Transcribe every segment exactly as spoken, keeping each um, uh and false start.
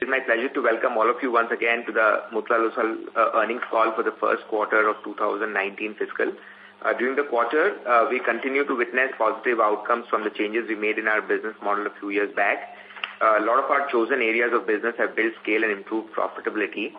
is my pleasure to welcome all of you once again to the Motilal Oswal uh, earnings call for the first quarter of two thousand nineteen fiscal. Uh, during the quarter, uh, we continue to witness positive outcomes from the changes we made in our business model a few years back. Uh, a lot of our chosen areas of business have built scale and improved profitability.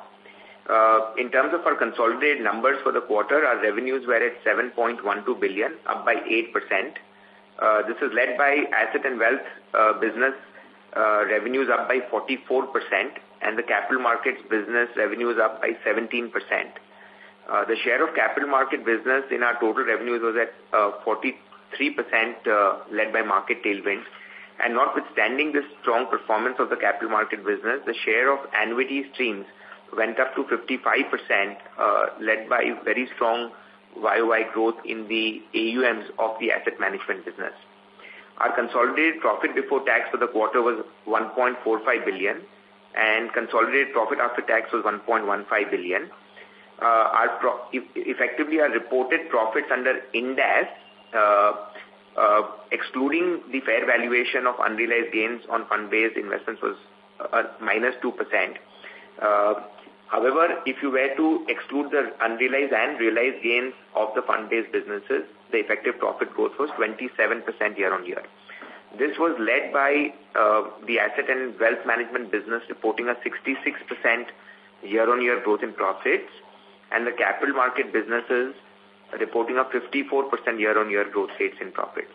Uh, in terms of our consolidated numbers for the quarter, our revenues were at seven point one two billion, up by eight percent. Uh, this is led by asset and wealth uh, business uh, revenues up by forty-four percent, and the capital markets business revenues up by seventeen percent. Uh, the share of capital market business in our total revenues was at uh, forty-three percent uh, led by market tailwinds. And notwithstanding this strong performance of the capital market business, the share of annuity streams went up to fifty-five percent, uh, led by very strong Y O Y growth in the A U Ms of the asset management business. Our consolidated profit before tax for the quarter was one point four five billion, and consolidated profit after tax was one point one five billion. Uh, our pro if, effectively, our reported profits under Ind AS, uh, uh, excluding the fair valuation of unrealized gains on fund-based investments, was uh, minus two percent. Uh, however, if you were to exclude the unrealized and realized gains of the fund-based businesses, the effective profit growth was twenty-seven percent year-on-year. This was led by uh, the asset and wealth management business reporting a sixty-six percent year-on-year growth in profits, and the capital market businesses reporting a fifty-four percent year-on-year growth rates in profits.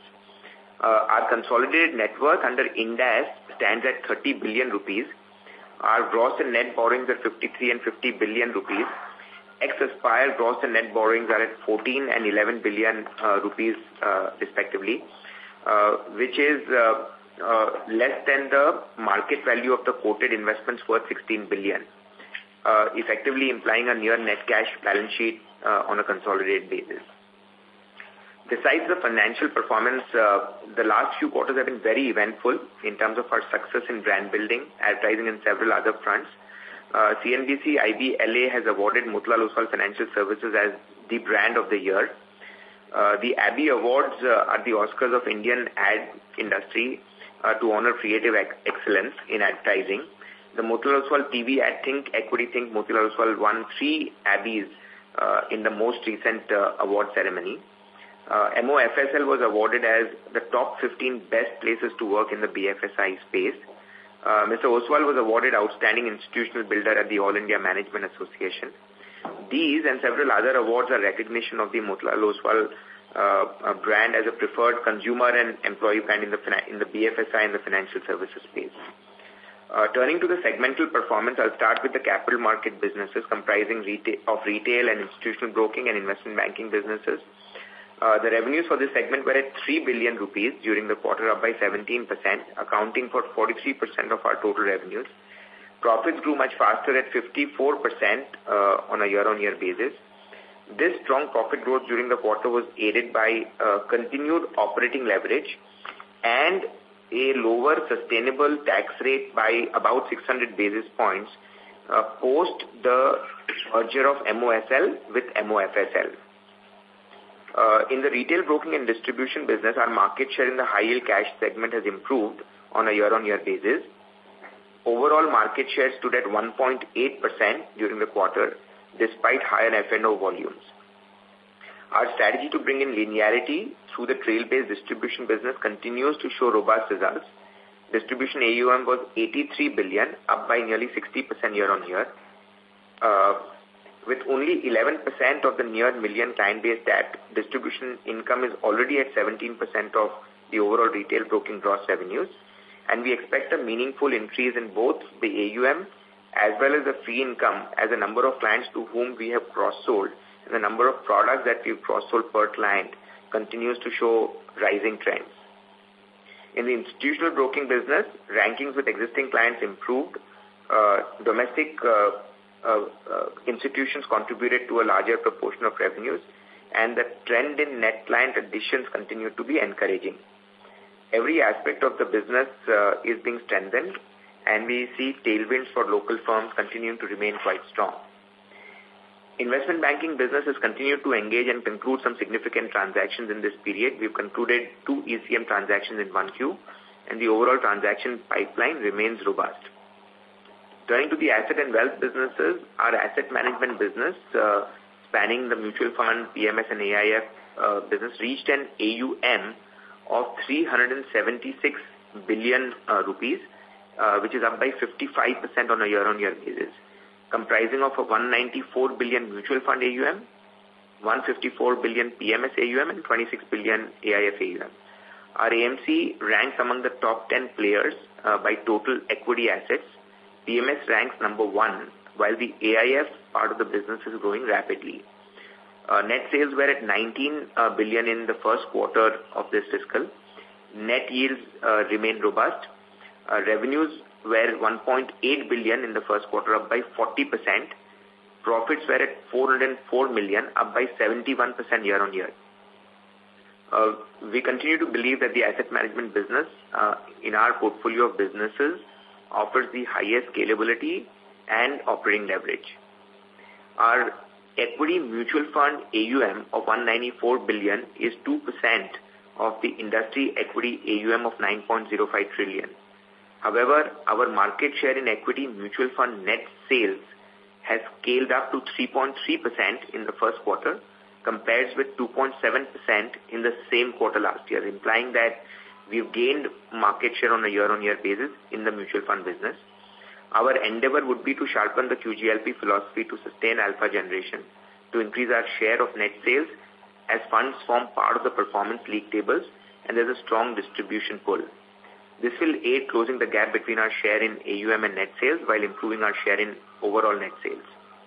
Uh, our consolidated net worth under Ind AS stands at thirty billion rupees. Our gross and net borrowings are fifty-three and fifty billion rupees. Ex-Aspire gross and net borrowings are at fourteen and eleven billion uh, rupees uh, respectively, uh, which is uh, uh, less than the market value of the quoted investments worth sixteen billion. Uh, effectively implying a near net cash balance sheet uh, on a consolidated basis. Besides the financial performance, uh, the last few quarters have been very eventful in terms of our success in brand building, advertising, and several other fronts. Uh, C N B C I B L A has awarded Motilal Oswal Financial Services as the brand of the year. Uh, the A B B Awards uh, are the Oscars of Indian ad industry uh, to honor creative ex excellence in advertising. The Motilal Oswal T V ad Think Equity Think Motilal Oswal won three A B Bs uh, in the most recent uh, award ceremony. Uh, M O F S L was awarded as the top fifteen best places to work in the B F S I space. Uh, Mister Oswal was awarded Outstanding Institutional Builder at the All India Management Association. These and several other awards are recognition of the Motilal Oswal uh, brand as a preferred consumer and employee brand in the, in the B F S I and the financial services space. Uh, turning to the segmental performance, I'll start with the capital market businesses comprising retail, of retail and institutional broking and investment banking businesses. Uh, the revenues for this segment were at three billion rupees during the quarter, up by seventeen percent, accounting for forty-three percent of our total revenues. Profits grew much faster at fifty-four percent uh, on a year-on-year basis. This strong profit growth during the quarter was aided by uh, continued operating leverage and a lower sustainable tax rate by about six hundred basis points uh, post the merger of M O S L with M O F S L. Uh, in the retail broking and distribution business, our market share in the high-yield cash segment has improved on a year-on-year basis. Overall market share stood at one point eight percent during the quarter, despite higher F and O volumes. Our strategy to bring in linearity through the trail-based distribution business continues to show robust results. Distribution A U M was eighty-three billion, up by nearly sixty percent year-on-year. Uh, with only eleven percent of the near million client base tapped, distribution income is already at seventeen percent of the overall retail broking gross revenues. And we expect a meaningful increase in both the A U M as well as the fee income as the number of clients to whom we have cross-sold and the number of products that we've cross-sold per client continues to show rising trends. In the institutional broking business, rankings with existing clients improved. Uh, domestic uh, uh, uh, institutions contributed to a larger proportion of revenues, and the trend in net client additions continued to be encouraging. Every aspect of the business uh, is being strengthened, and we see tailwinds for local firms continuing to remain quite strong. Investment banking business has continued to engage and conclude some significant transactions in this period. We've concluded two E C M transactions in one Q, and the overall transaction pipeline remains robust. Turning to the asset and wealth businesses, our asset management business, uh, spanning the mutual fund, P M S and A I F uh, business, reached an A U M of three hundred seventy-six billion uh, rupees, uh, which is up by fifty-five percent on a year-on-year basis, comprising of a one hundred ninety-four billion mutual fund A U M, one hundred fifty-four billion P M S A U M, and twenty-six billion A I F A U M. Our A M C ranks among the top ten players uh, by total equity assets. P M S ranks number one, while the A I F part of the business is growing rapidly. Uh, net sales were at nineteen uh, billion in the first quarter of this fiscal. Net yields uh, remain robust. Uh, revenues were one point eight billion in the first quarter, up by forty percent. Profits were at four hundred four million, up by seventy-one percent year on year. Uh, we continue to believe that the asset management business uh, in our portfolio of businesses offers the highest scalability and operating leverage. Our equity mutual fund A U M of one hundred ninety-four billion is two percent of the industry equity A U M of nine point zero five trillion. However, our market share in equity mutual fund net sales has scaled up to three point three percent in the first quarter, compared with two point seven percent in the same quarter last year, implying that we've gained market share on a year-on-year basis in the mutual fund business. Our endeavor would be to sharpen the Q G L P philosophy to sustain alpha generation, to increase our share of net sales as funds form part of the performance league tables and there's a strong distribution pull. This will aid closing the gap between our share in A U M and net sales while improving our share in overall net sales.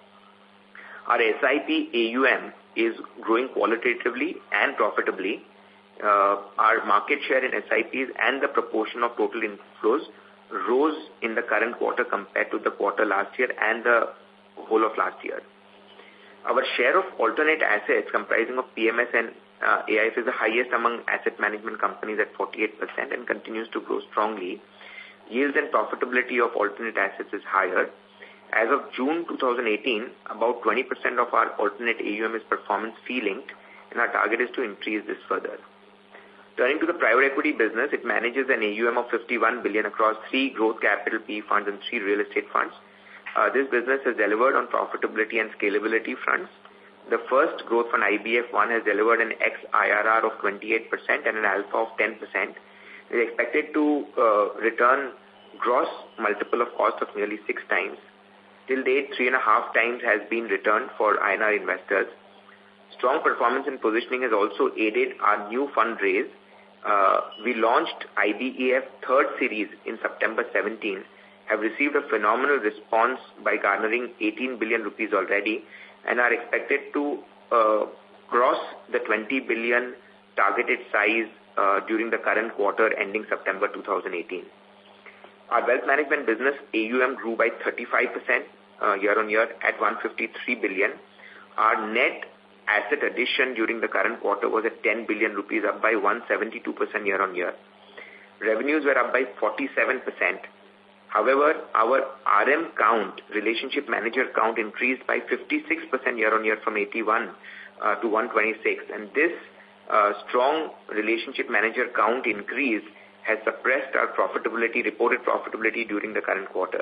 Our S I P A U M is growing qualitatively and profitably. Uh, our market share in S I Ps and the proportion of total inflows rose in the current quarter compared to the quarter last year and the whole of last year. Our share of alternate assets comprising of P M S and uh, A I F is the highest among asset management companies at forty-eight percent and continues to grow strongly. Yields and profitability of alternate assets is higher. As of June two thousand eighteen, about twenty percent of our alternate A U M is performance fee linked, and our target is to increase this further. Turning to the private equity business, it manages an A U M of fifty-one billion across three growth capital P funds and three real estate funds. Uh, this business has delivered on profitability and scalability fronts. The first growth fund, I B F one, has delivered an X I R R of twenty-eight percent and an alpha of ten percent. It is expected to uh, return gross multiple of cost of nearly six times. Till date, three and a half times has been returned for I N R investors. Strong performance and positioning has also aided our new fundraise. Uh, we launched I B E F third series in September seventeenth, have received a phenomenal response by garnering eighteen billion rupees already, and are expected to uh, cross the twenty billion targeted size uh, during the current quarter ending September two thousand eighteen. Our wealth management business A U M grew by thirty-five percent uh, year on year at one hundred fifty-three billion. Our net asset addition during the current quarter was at ten billion rupees, up by one hundred seventy-two percent year on year. Revenues were up by forty-seven percent. However, our R M count, relationship manager count, increased by fifty-six percent year on year from eighty-one uh, to one hundred twenty-six. And this uh, strong relationship manager count increase has suppressed our profitability, reported profitability during the current quarter.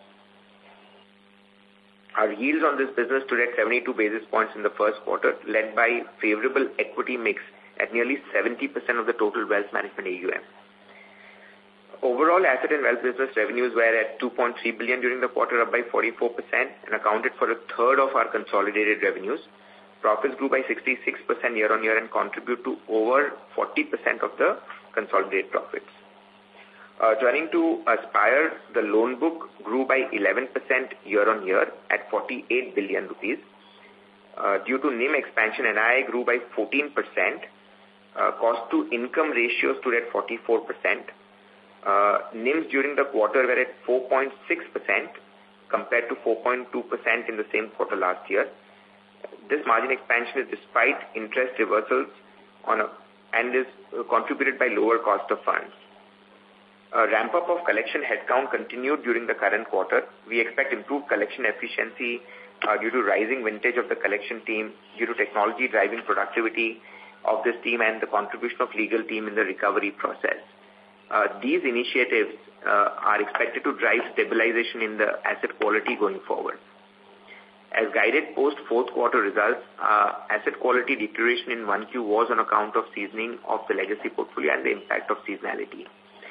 Our yields on this business stood at seventy-two basis points in the first quarter, led by favorable equity mix at nearly seventy percent of the total wealth management A U M. Overall, asset and wealth business revenues were at two point three billion during the quarter, up by forty-four percent, and accounted for a third of our consolidated revenues. Profits grew by sixty-six percent year on year and contribute to over forty percent of the consolidated profits. Uh, turning to Aspire, the loan book grew by eleven percent year on year at forty-eight billion rupees. Uh, due to N I M expansion, N I I grew by fourteen percent. Uh, cost to income ratio stood at forty-four percent. Uh, N I Ms during the quarter were at four point six percent compared to four point two percent in the same quarter last year. This margin expansion is despite interest reversals on a, and is uh, contributed by lower cost of funds. A ramp-up of collection headcount continued during the current quarter. We expect improved collection efficiency uh, due to rising vintage of the collection team, due to technology driving productivity of this team and the contribution of legal team in the recovery process. Uh, these initiatives uh, are expected to drive stabilization in the asset quality going forward. As guided post fourth quarter results, uh, asset quality deterioration in one Q was on account of seasoning of the legacy portfolio and the impact of seasonality.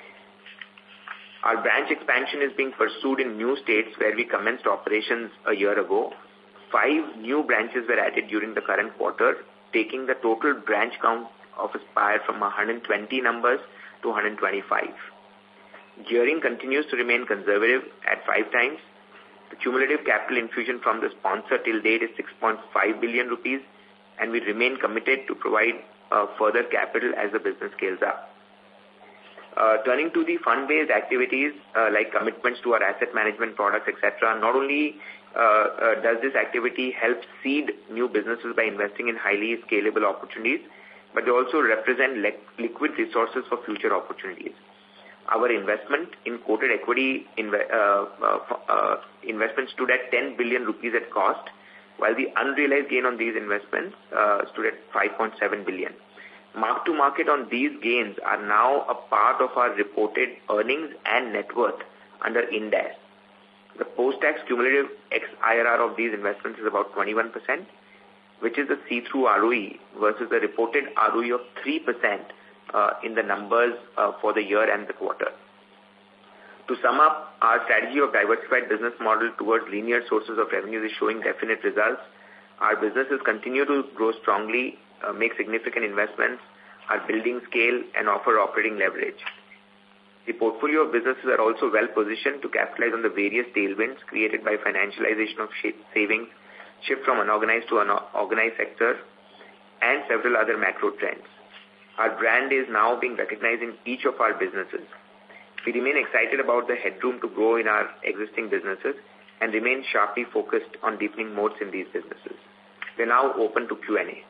Our branch expansion is being pursued in new states where we commenced operations a year ago. Five new branches were added during the current quarter, taking the total branch count of Aspire from one hundred twenty numbers to one hundred twenty-five. Gearing continues to remain conservative at five times. The cumulative capital infusion from the sponsor till date is six point five billion rupees, and we remain committed to provide uh, further capital as the business scales up. Uh, turning to the fund-based activities uh, like commitments to our asset management products, et cetera, not only uh, uh, does this activity help seed new businesses by investing in highly scalable opportunities, but they also represent li liquid resources for future opportunities. Our investment in quoted equity inv uh, uh, uh, investments stood at ten billion rupees at cost, while the unrealized gain on these investments uh, stood at five point seven billion. Mark to market on these gains are now a part of our reported earnings and net worth under Ind A S. The post-tax cumulative X I R R of these investments is about twenty-one percent, which is the see-through R O E versus the reported R O E of three percent uh, in the numbers uh, for the year and the quarter. To sum up, our strategy of diversified business model towards linear sources of revenue is showing definite results. Our businesses continue to grow strongly, uh, make significant investments, are building scale, and offer operating leverage. The portfolio of businesses are also well positioned to capitalize on the various tailwinds created by financialization of savings, shift from unorganized to an organized sector, and several other macro trends. Our brand is now being recognized in each of our businesses. We remain excited about the headroom to grow in our existing businesses and remain sharply focused on deepening moats in these businesses. We're now open to Q and A.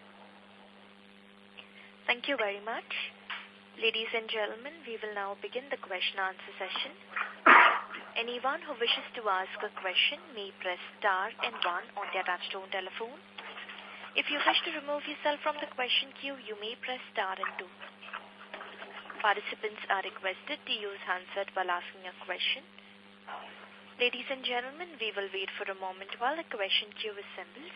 Thank you very much. Ladies and gentlemen, we will now begin the question-answer session. Anyone who wishes to ask a question may press star and one on their touchtone telephone. If you wish to remove yourself from the question queue, you may press star and two. Participants are requested to use handset while asking a question. Ladies and gentlemen, we will wait for a moment while the question queue assembles.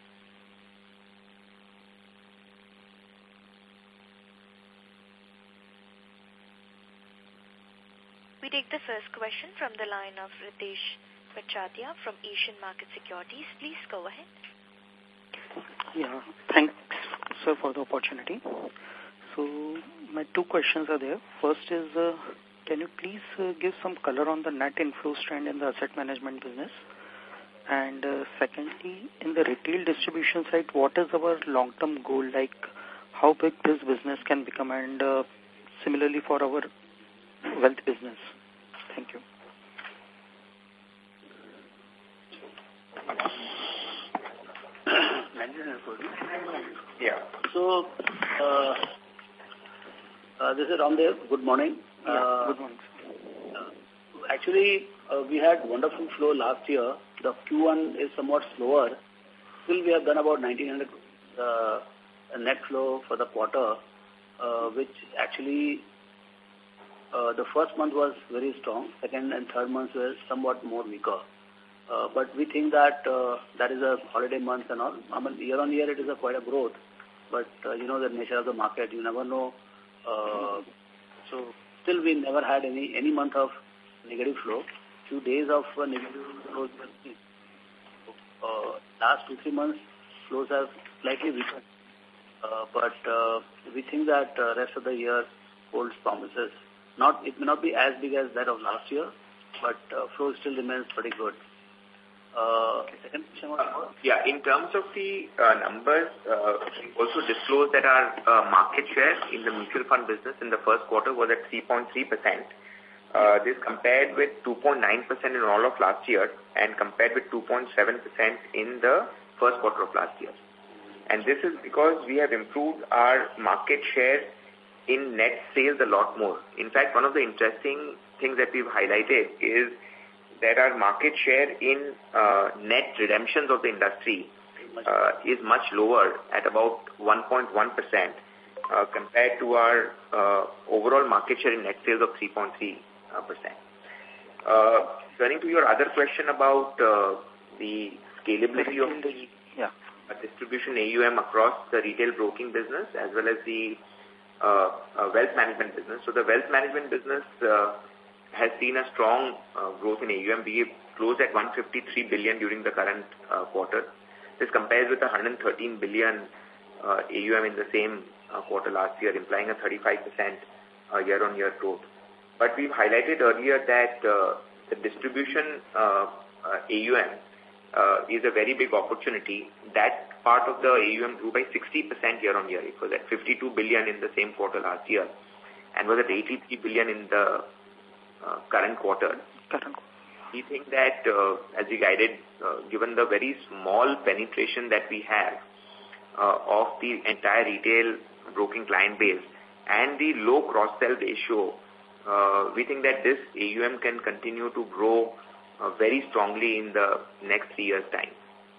We take the first question from the line of Ritesh Pachatia from Asian Market Securities. Please go ahead. Yeah, thanks, sir, for the opportunity. So, my two questions are there. First is, uh, can you please uh, give some color on the net inflows trend in the asset management business? And uh, secondly, in the retail distribution side, what is our long-term goal, like how big this business can become, and uh, similarly for our wealth business? Thank you. Yeah. So, uh, uh, this is Ramdev. Good morning. Yeah, uh, good morning. Uh, actually, uh, we had wonderful flow last year. The Q one is somewhat slower. Still, we have done about nineteen hundred uh, net flow for the quarter, uh, which actually uh, the first month was very strong. Second and third months were somewhat more weaker. Uh, but we think that uh, that is a holiday month and all. I mean, year on year it is a quite a growth. But, uh, you know, the nature of the market, you never know. Uh, so, still we never had any any month of negative flow. Few days of uh, negative flows. Uh, last two, three months, flows have slightly weakened. Uh, but uh, we think that uh, rest of the year holds promises. Not, it may not be as big as that of last year, but uh, flow still remains pretty good. Uh, second question was uh, yeah, in terms of the uh, numbers, uh, we also disclosed that our uh, market share in the mutual fund business in the first quarter was at three point three percent. Uh, this compared with two point nine percent in all of last year and compared with two point seven percent in the first quarter of last year. And this is because we have improved our market share in net sales a lot more. In fact, one of the interesting things that we've highlighted is that our market share in uh, net redemptions of the industry uh, is much lower at about one point one percent uh, compared to our uh, overall market share in net sales of three point three percent. Uh, turning to your other question about uh, the scalability of the yeah. uh, distribution A U M across the retail broking business as well as the uh, uh, wealth management business. So the wealth management business uh, has seen a strong uh, growth in A U M. We closed at one hundred fifty-three billion during the current uh, quarter. This compares with one hundred thirteen billion uh, A U M in the same uh, quarter last year, implying a thirty-five percent uh, year-on-year growth. But we've highlighted earlier that uh, the distribution uh, uh, A U M uh, is a very big opportunity. That part of the A U M grew by sixty percent year-on-year. It was at fifty-two billion in the same quarter last year and was at eighty-three billion in the uh, current quarter. Current. We think that, uh, as we guided, uh, given the very small penetration that we have uh, of the entire retail broking client base and the low cross-sell ratio, uh, we think that this A U M can continue to grow uh, very strongly in the next three years' time.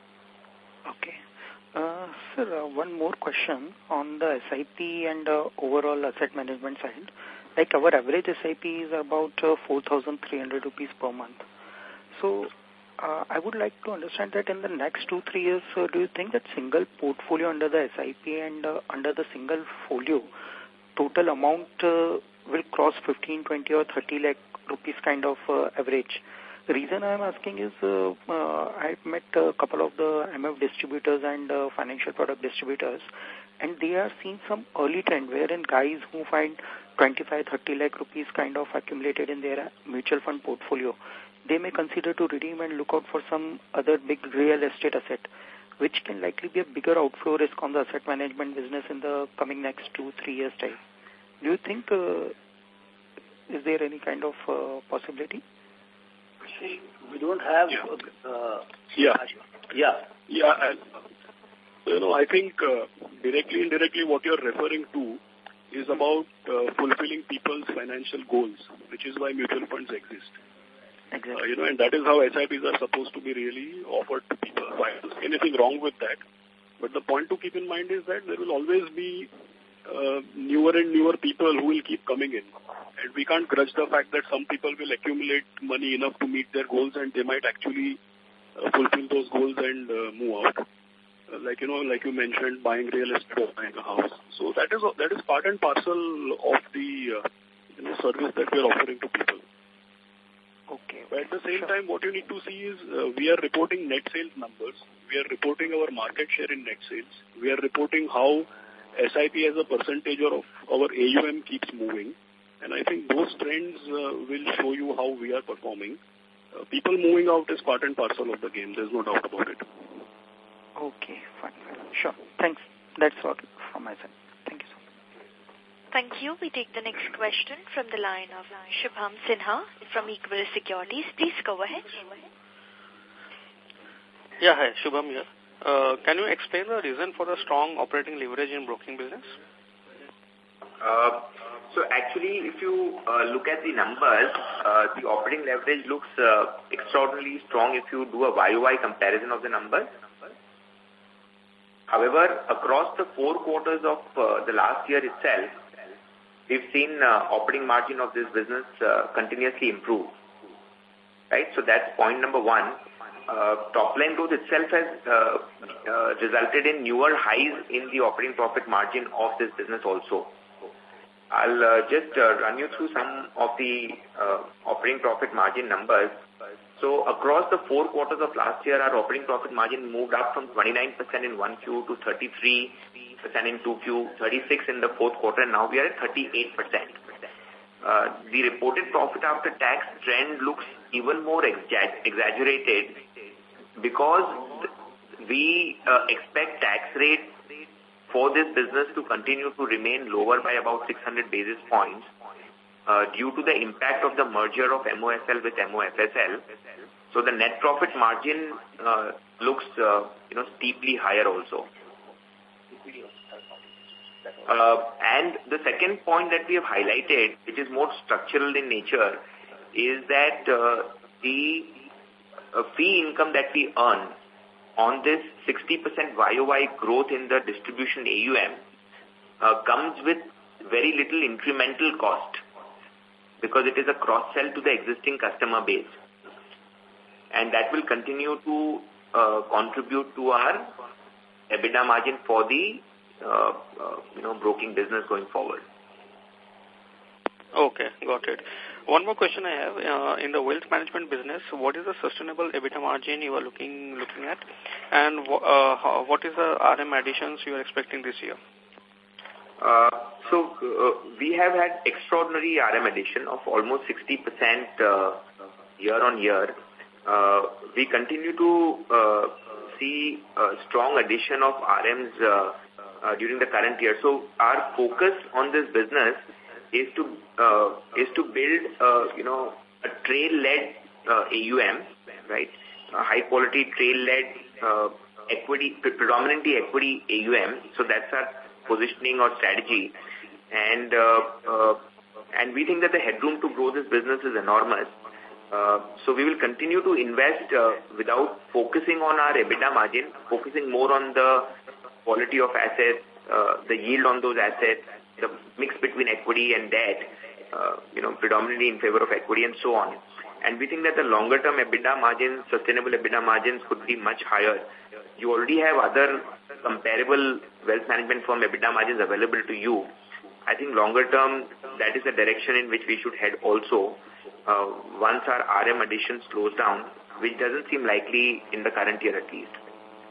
Okay. Uh, sir, uh, one more question on the S I P and uh, overall asset management side. Like our average S I P is about uh, four thousand three hundred rupees per month. So, uh, I would like to understand that in the next two, three years, uh, do you think that single portfolio under the S I P and uh, under the single folio, total amount uh, will cross fifteen, twenty or thirty lakh rupees kind of uh, average? The reason I am asking is uh, uh, I've met a couple of the M F distributors and uh, financial product distributors, and they are seeing some early trend wherein guys who find twenty-five, thirty lakh rupees kind of accumulated in their mutual fund portfolio, they may consider to redeem and look out for some other big real estate asset, which can likely be a bigger outflow risk on the asset management business in the coming next two, three years' time. Do you think, uh, is there any kind of uh, possibility? See, we don't have... Yeah. Uh, yeah. Yeah. Yeah. And, you know, I think uh, directly, indirectly, what you're referring to is about uh, fulfilling people's financial goals, which is why mutual funds exist. Exactly. Uh, you know, and that is how S I Ps are supposed to be really offered to people. Anything wrong with that? But the point to keep in mind is that there will always be uh, newer and newer people who will keep coming in. And we can't grudge the fact that some people will accumulate money enough to meet their goals and they might actually uh, fulfill those goals and uh, move out. Uh, like, you know, like you mentioned, buying real estate or buying a house. So that is that is part and parcel of the uh, you know, service that we are offering to people. Okay. But at the same sure. time, what you need to see is uh, we are reporting net sales numbers. We are reporting our market share in net sales. We are reporting how S I P as a percentage of our A U M keeps moving. And I think those trends uh, will show you how we are performing. Uh, people moving out is part and parcel of the game. There's no doubt about it. Okay, fine, fine. Sure. Thanks. That's all from my side. Thank you so much. Thank you. We take the next question from the line of Shubham Sinha from Equirus Securities. Please go ahead. Yeah, hi. Shubham here. Uh, can you explain the reason for the strong operating leverage in broking business? Uh, so actually, if you uh, look at the numbers, uh, the operating leverage looks uh, extraordinarily strong if you do a Y O Y comparison of the numbers. However, across the four quarters of uh, the last year itself, we've seen uh, operating margin of this business uh, continuously improve. Right? So that's point number one. Uh, top line growth itself has uh, uh, resulted in newer highs in the operating profit margin of this business also. I'll uh, just uh, run you through some of the uh, operating profit margin numbers. So across the four quarters of last year, our operating profit margin moved up from twenty-nine percent in one Q to thirty-three percent in two Q, thirty-six in the fourth quarter, and now we are at thirty-eight percent. Uh, the reported profit after tax trend looks even more exa exaggerated because we uh, expect tax rate for this business to continue to remain lower by about six hundred basis points uh, due to the impact of the merger of M O S L with M O F S L. So the net profit margin uh, looks uh, you know steeply higher also. Uh, and the second point that we have highlighted, which is more structural in nature, is that uh, the uh, fee income that we earn on this sixty percent Y O Y growth in the distribution A U M uh, comes with very little incremental cost because it is a cross-sell to the existing customer base. And that will continue to uh, contribute to our EBITDA margin for the uh, uh, you know broking business going forward. Okay, got it. One more question I have. Uh, in the wealth management business, what is the sustainable EBITDA margin you are looking looking at? And uh, how, what is the R M additions you are expecting this year? Uh, so, uh, we have had extraordinary R M addition of almost sixty percent uh, year on year. Uh, we continue to uh, see a strong addition of R Ms uh, uh, during the current year. So, our focus on this business is to uh, is to build uh, you know a trail-led uh, A U M, right? A high-quality trail-led uh, equity, predominantly equity A U M. So that's our positioning or strategy, and uh, uh, and we think that the headroom to grow this business is enormous. Uh, so we will continue to invest uh, without focusing on our EBITDA margin, focusing more on the quality of assets, uh, the yield on those assets, the mix between equity and debt, uh, you know, predominantly in favor of equity and so on. And we think that the longer-term EBITDA margins, sustainable EBITDA margins could be much higher. You already have other comparable wealth management firm EBITDA margins available to you. I think longer-term, that is the direction in which we should head also, uh, once our R M addition slows down, which doesn't seem likely in the current year at least.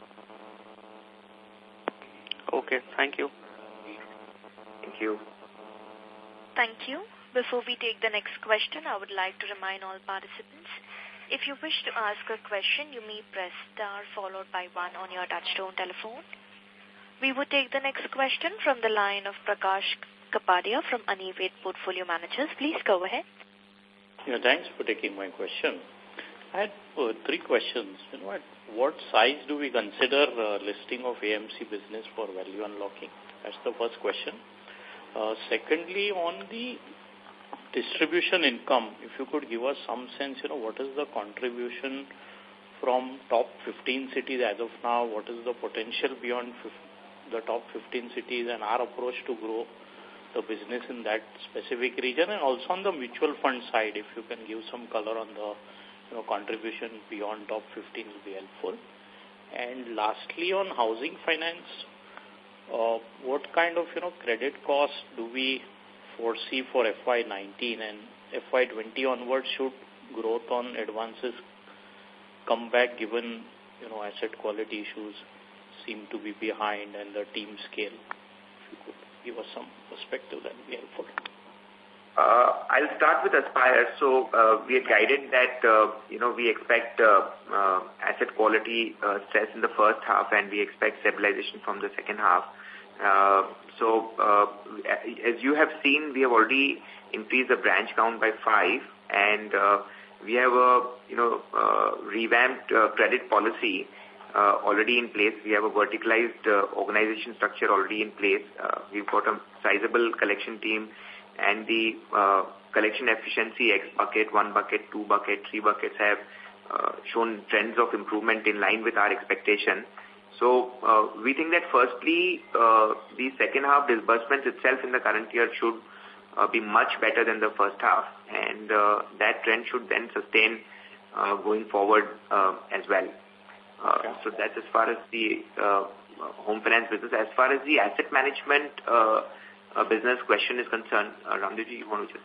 Okay, thank you. Thank you. Thank you. Before we take the next question, I would like to remind all participants, if you wish to ask a question, you may press star followed by one on your touchtone telephone. We would take the next question from the line of Prakash Kapadia from Anivet Portfolio Managers. Please go ahead. Yeah, thanks for taking my question. I had uh, three questions. You know, at what size do we consider uh, listing of A M C business for value unlocking? That's the first question. Uh, secondly, on the distribution income, if you could give us some sense, you know, what is the contribution from top fifteen cities as of now? What is the potential beyond the top fifteen cities and our approach to grow the business in that specific region? And also on the mutual fund side, if you can give some color on the you know, contribution beyond top fifteen will be helpful. And lastly, on housing finance, uh, what kind of you know credit cost do we foresee for F Y nineteen, and F Y twenty onwards should growth on advances come back given you know asset quality issues seem to be behind and the team scale? If you could give us some perspective, that would be helpful. Uh, I'll start with Aspire. So uh, we have guided that uh, you know we expect uh, uh, asset quality uh, stress in the first half, and we expect stabilization from the second half. Uh, so uh, as you have seen, we have already increased the branch count by five, and uh, we have a you know uh, revamped uh, credit policy uh, already in place. We have a verticalized uh, organization structure already in place. Uh, we've got a sizable collection team, and the uh, collection efficiency X bucket, one bucket, two bucket, three buckets have uh, shown trends of improvement in line with our expectation. So uh, we think that firstly, uh, the second half disbursements itself in the current year should uh, be much better than the first half, and uh, that trend should then sustain uh, going forward uh, as well. Uh, okay. So that's as far as the uh, home finance business. As far as the asset management uh, uh, business question is concerned, uh, Ramdevji, you want to just...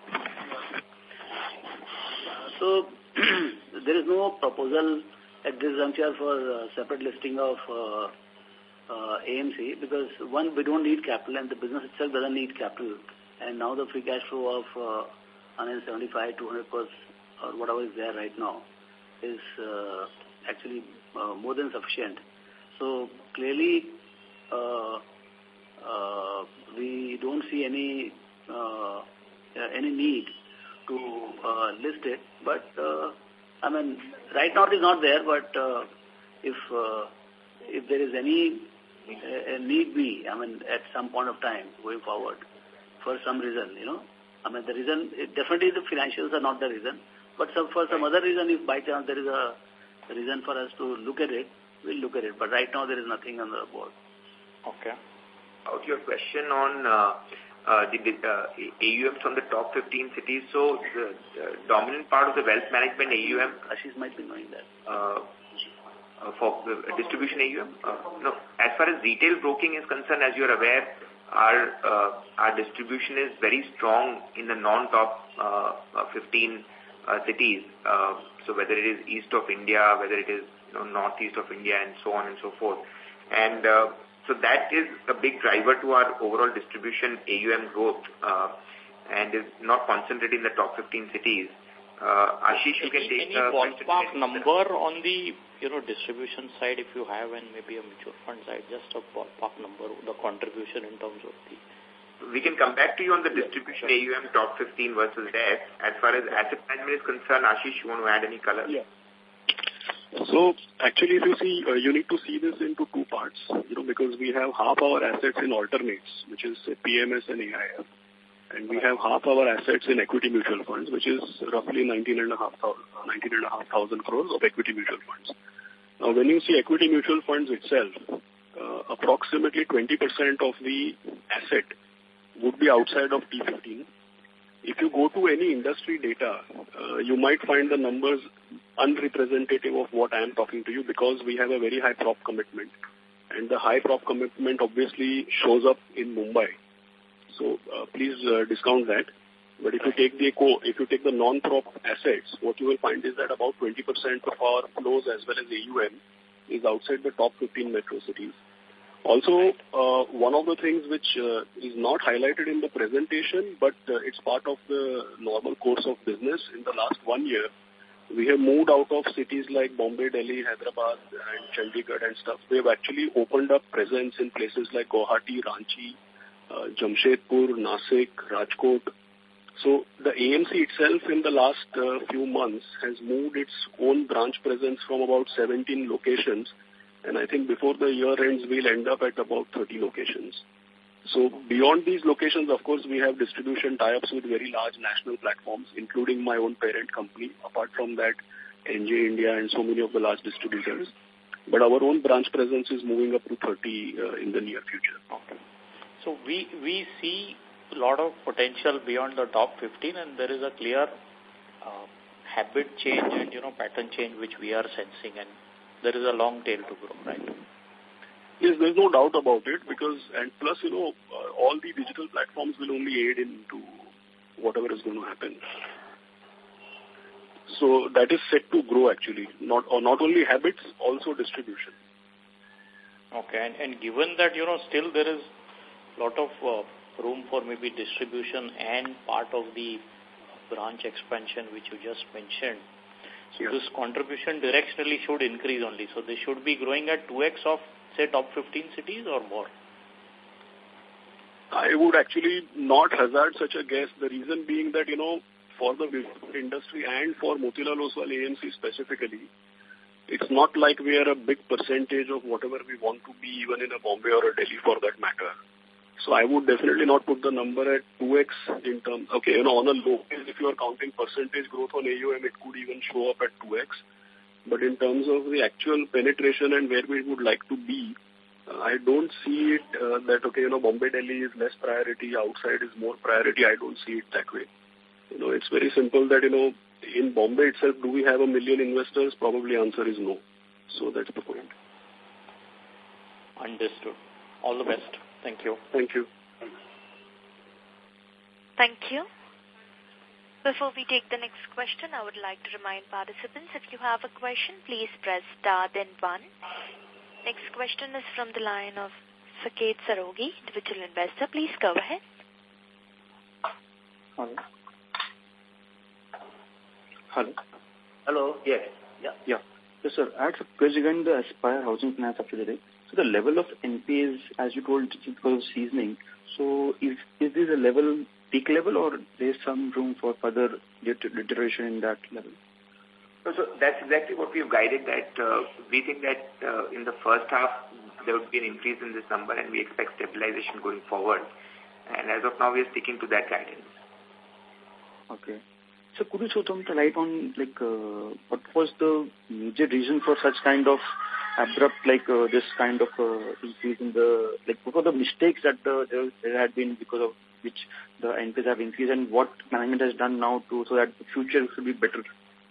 So there is no proposal at this juncture for uh, separate listing of uh, uh, A M C, because one, we don't need capital, and the business itself doesn't need capital. And now the free cash flow of uh, one seventy-five, two hundred crores or whatever is there right now is uh, actually uh, more than sufficient. So clearly uh, uh, we don't see any uh, any need to uh, list it, but uh, I mean, right now it is not there, but uh, if uh, if there is any uh, need be, I mean, at some point of time going forward, for some reason, you know, I mean, the reason, it, definitely the financials are not the reason, but some, for some other reason, if by chance there is a reason for us to look at it, we'll look at it. But right now there is nothing on the board. Okay. about your question on uh, uh, the uh, A U M from the top fifteen cities. So the, the dominant part of the wealth management A U M, Ashish might be knowing that. Uh, uh, for the distribution A U M, uh, no. As far as retail broking is concerned, as you are aware, our uh, our distribution is very strong in the non-top uh, fifteen uh, cities. Uh, so whether it is east of India, whether it is you know, northeast of India, and so on and so forth. And uh, so that is a big driver to our overall distribution A U M growth, uh, and is not concentrated in the top fifteen cities. Uh, Ashish, you can take any the ballpark number on the you know distribution side if you have, and maybe a mutual fund side, just a ballpark number, the contribution in terms of the. We can come back to you on the distribution A U M top fifteen versus there. As far as asset management is concerned, Ashish, you want to add any color? Yeah. So actually, if you see, uh, you need to see this into two parts, you know, because we have half our assets in alternates, which is P M S and A I F, and we have half our assets in equity mutual funds, which is roughly nineteen and a half thousand crores of equity mutual funds. Now, when you see equity mutual funds itself, uh, approximately twenty percent of the asset would be outside of T fifteen. If you go to any industry data, uh, you might find the numbers unrepresentative of what I am talking to you, because we have a very high prop commitment. And the high prop commitment obviously shows up in Mumbai. So uh, please uh, discount that. But if you take the co if you take the non-prop assets, what you will find is that about twenty percent of our flows as well as A U M is outside the top fifteen metro cities. Also, uh, one of the things which uh, is not highlighted in the presentation, but uh, it's part of the normal course of business, in the last one year, we have moved out of cities like Bombay, Delhi, Hyderabad, and Chandigarh and stuff. We have actually opened up presence in places like Guwahati, Ranchi, uh, Jamshedpur, Nasik, Rajkot. So the A M C itself in the last uh, few months has moved its own branch presence from about seventeen locations. And I think before the year ends, we'll end up at about thirty locations. So beyond these locations, of course, we have distribution tie-ups with very large national platforms, including my own parent company. Apart from that, N J India and so many of the large distributors. But our own branch presence is moving up to thirty uh, in the near future. Okay. So we, we see a lot of potential beyond the top fifteen, and there is a clear uh, habit change and, you know, pattern change which we are sensing, and there is a long tail to grow, right? Yes, there's no doubt about it, because, and plus, you know, uh, all the digital platforms will only aid into whatever is going to happen. So that is set to grow actually, not, or not only habits, also distribution. Okay, and, and given that, you know, still there is a lot of uh, room for maybe distribution and part of the branch expansion which you just mentioned, so yeah. This contribution directionally should increase only. So they should be growing at two X of, say, top fifteen cities or more? I would actually not hazard such a guess. The reason being that, you know, for the industry and for Motilal Oswal A M C specifically, it's not like we are a big percentage of whatever we want to be, even in a Bombay or a Delhi for that matter. So I would definitely not put the number at two X in terms, okay, you know, on a low base, if you are counting percentage growth on A U M, it could even show up at two X. But in terms of the actual penetration and where we would like to be, uh, I don't see it uh, that, okay, you know, Bombay, Delhi is less priority, outside is more priority. I don't see it that way. You know, it's very simple that, you know, in Bombay itself, do we have a million investors? Probably answer is no. So that's the point. Understood. All the best. Thank you. Thank you. Thank you. Before we take the next question, I would like to remind participants, if you have a question, please press star then one. Next question is from the line of Saket Sarogi, individual investor. Please go ahead. Hello. Hello. Hello. Yes. Yeah. Yeah. Yes, sir. I had a question regarding the Aspire Housing Finance subsidiary. So the level of N P As, as you told, because of seasoning. So is is this a level, peak level, or there is some room for further deterioration in that level? So, so that's exactly what we've guided, that uh, we think that uh, in the first half there would be an increase in this number, and we expect stabilization going forward. And as of now, we are sticking to that guidance. Okay. So could you throw some light on, like, uh, what was the major reason for such kind of abrupt, like uh, this kind of uh, increase in the, like what were the mistakes that uh, there, there had been because of which the N P As have increased, and what management has done now to, so that the future should be better?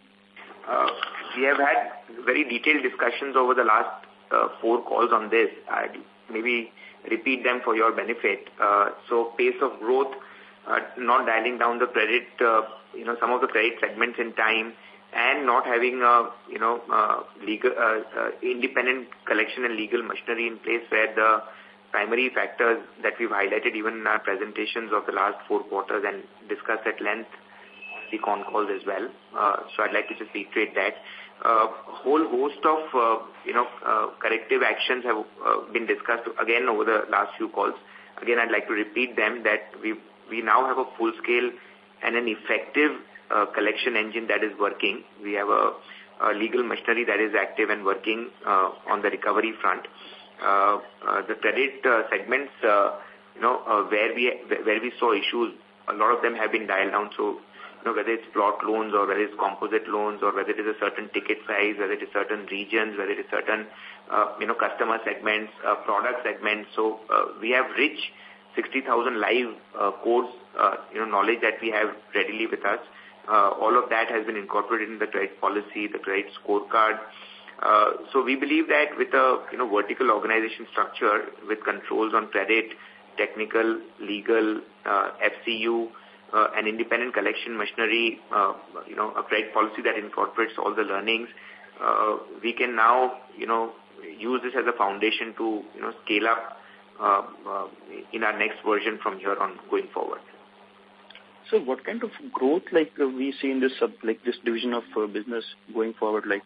Uh, we have had very detailed discussions over the last uh, four calls on this. I'd maybe repeat them for your benefit. Uh, so pace of growth, uh, not dialing down the credit, uh, you know, some of the credit segments in time, and not having a, you know, uh, legal, uh, uh, independent collection and legal machinery in place, where the primary factors that we've highlighted even in our presentations of the last four quarters and discussed at length the con calls as well. Uh, so I'd like to just reiterate that. A uh, whole host of, uh, you know, uh, corrective actions have uh, been discussed again over the last few calls. Again, I'd like to repeat them, that we we now have a full-scale and an effective uh, collection engine that is working. We have a, a legal machinery that is active and working uh, on the recovery front. Uh, uh, the credit uh, segments, uh, you know, uh, where we where we saw issues, a lot of them have been dialed down. So, you know, whether it's plot loans or whether it's composite loans or whether it is a certain ticket size, whether it is certain regions, whether it is certain, uh, you know, customer segments, uh, product segments. So uh, we have rich sixty thousand live uh, codes, uh, you know, knowledge that we have readily with us. Uh, all of that has been incorporated in the credit policy, the credit scorecard. Uh, so we believe that with a, you know, vertical organization structure with controls on credit, technical, legal, uh, F C U, Uh, an independent collection machinery, uh, you know, a credit policy that incorporates all the learnings, uh, we can now, you know, use this as a foundation to, you know, scale up uh, uh, in our next version from here on going forward. So what kind of growth, like, uh, we see in this, sub, like, this division of uh, business going forward, like?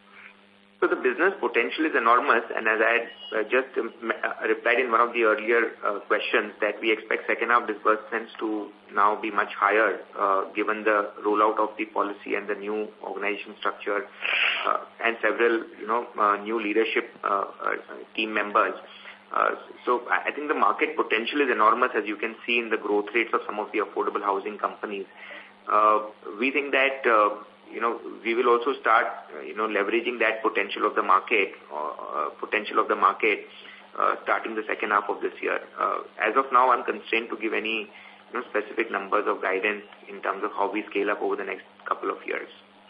So the business potential is enormous, and as I had uh, just um, uh, replied in one of the earlier uh, questions, that we expect second half disbursements to now be much higher uh, given the rollout of the policy and the new organization structure uh, and several, you know, uh, new leadership uh, uh, team members. Uh, so I think the market potential is enormous, as you can see in the growth rates of some of the affordable housing companies. Uh, we think that uh, you know, we will also start, uh, you know, leveraging that potential of the market, uh, potential of the market, uh, starting the second half of this year. Uh, as of now, I'm constrained to give any, you know, specific numbers of guidance in terms of how we scale up over the next couple of years.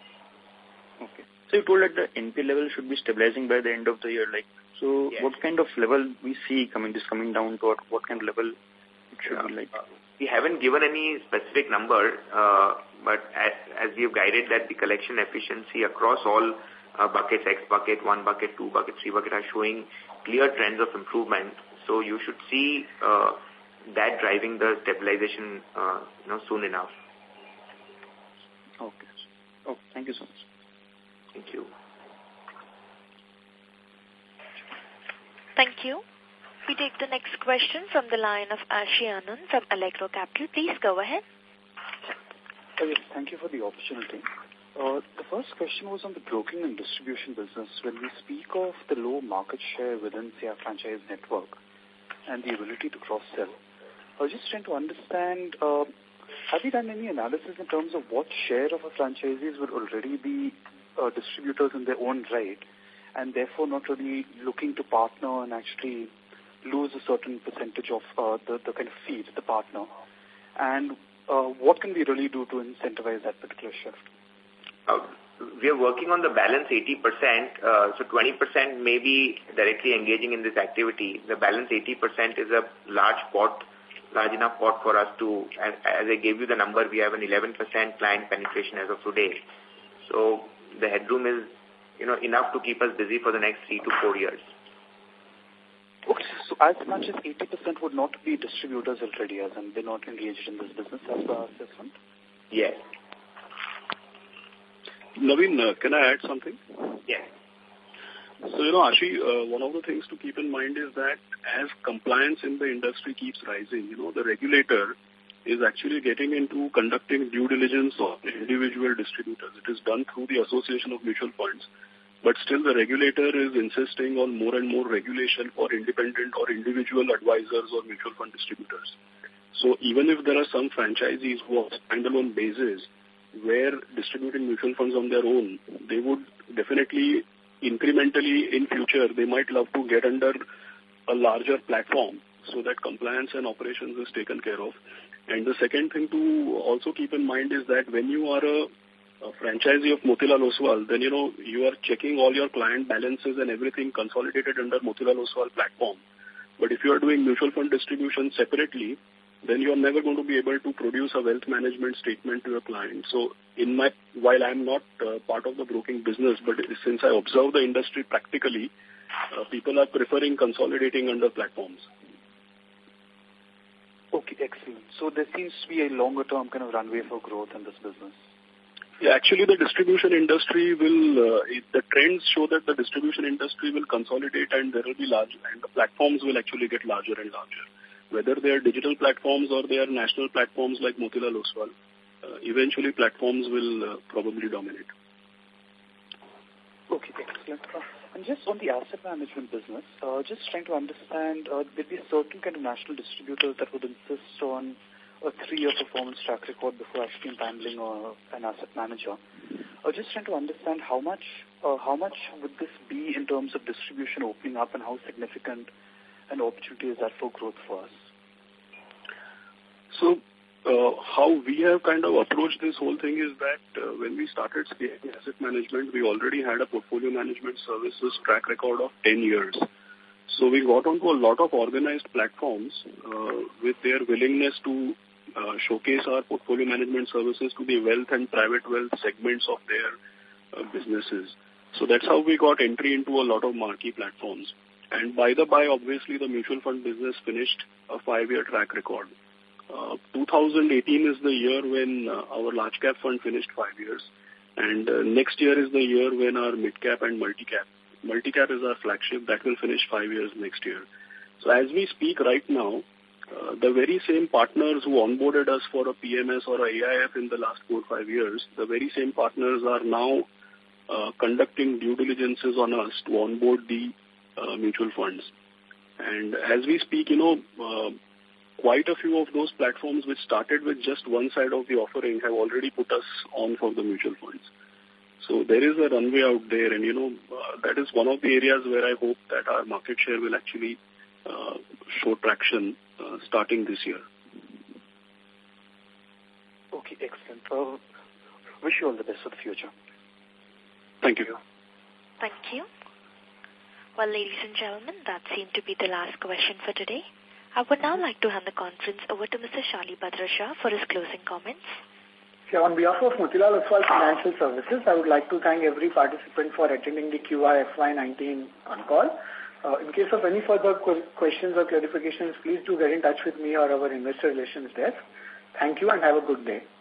Okay. So you told that the N P level should be stabilizing by the end of the year, like, so yes. What kind of level we see coming, this coming down to, what kind of level it should yeah. be like? Uh, we haven't given any specific number, uh, but as, as we have guided that the collection efficiency across all uh, buckets, X bucket, one bucket, two bucket, three bucket, are showing clear trends of improvement. So you should see uh, that driving the stabilization, uh, you know, soon enough. Okay. Oh, thank you so much. Thank you. Thank you. We take the next question from the line of Ashi Anand from Allegro Capital. Please go ahead. Oh, yes, thank you for the opportunity. Uh, the first question was on the broking and distribution business. When we speak of the low market share within, say, our franchise network and the ability to cross-sell, I was just trying to understand, uh, have you done any analysis in terms of what share of our franchisees would already be uh, distributors in their own right, and therefore not really looking to partner and actually lose a certain percentage of uh, the, the kind of fee to the partner? And uh, what can we really do to incentivize that particular shift? Uh, we are working on the balance eighty percent. Uh, so twenty percent may be directly engaging in this activity. The balance eighty percent is a large pot, large enough pot for us to, as, as I gave you the number, we have an eleven percent client penetration as of today. So the headroom is, you know, enough to keep us busy for the next three to four years. Okay, so as much as eighty percent would not be distributors already, as in they're not engaged in this business as per our assessment? Yes. Naveen, uh, can I add something? Yes. So, you know, Ashi, uh, one of the things to keep in mind is that as compliance in the industry keeps rising, you know, the regulator is actually getting into conducting due diligence on individual distributors. It is done through the Association of Mutual Funds. But still the regulator is insisting on more and more regulation for independent or individual advisors or mutual fund distributors. So even if there are some franchisees who are standalone basis where distributing mutual funds on their own, they would definitely incrementally in future, they might love to get under a larger platform so that compliance and operations is taken care of. And the second thing to also keep in mind is that when you are a, a franchisee of Motilal Oswal, then, you know, you are checking all your client balances and everything consolidated under Motilal Oswal platform. But if you are doing mutual fund distribution separately, then you are never going to be able to produce a wealth management statement to your client. So in my, while I'm not uh, part of the broking business, but since I observe the industry practically, uh, people are preferring consolidating under platforms. Okay, excellent. So there seems to be a longer term kind of runway for growth in this business. Yeah, actually the distribution industry will, uh, the trends show that the distribution industry will consolidate and there will be large, and the platforms will actually get larger and larger. Whether they are digital platforms or they are national platforms like Motilal Oswal, uh, eventually platforms will uh, probably dominate. Okay, excellent. Uh, and just on the asset management business, uh, just trying to understand, uh, there'll be certain kind of national distributors that would insist on a three-year performance track record before actually handling uh, an asset manager. Uh, just trying to understand how much, uh, how much would this be in terms of distribution opening up and how significant an opportunity is that for growth for us? So, uh, how we have kind of approached this whole thing is that uh, when we started scaling asset management, we already had a portfolio management services track record of ten years. So we got onto a lot of organized platforms uh, with their willingness to uh, showcase our portfolio management services to the wealth and private wealth segments of their uh, businesses. So that's how we got entry into a lot of marquee platforms. And by the by, obviously, the mutual fund business finished a five-year track record. Uh, two thousand eighteen is the year when uh, our large cap fund finished five years. And uh, next year is the year when our mid cap and multi-cap. Multi-cap is our flagship. That will finish five years next year. So as we speak right now, uh, the very same partners who onboarded us for a P M S or a A I F in the last four or five years, the very same partners are now uh, conducting due diligences on us to onboard the uh, mutual funds. And as we speak, you know, uh, quite a few of those platforms which started with just one side of the offering have already put us on for the mutual funds. So there is a runway out there, and, you know, uh, that is one of the areas where I hope that our market share will actually uh, show traction uh, starting this year. Okay, excellent. Uh, wish you all the best for the future. Thank you. Thank you. Well, ladies and gentlemen, that seemed to be the last question for today. I would now like to hand the conference over to Mister Shalibhadra Shah for his closing comments. So on behalf of Motilal Oswal Financial Services, I would like to thank every participant for attending the Q I F Y nineteen on call. Uh, in case of any further qu questions or clarifications, please do get in touch with me or our investor relations desk. Thank you and have a good day.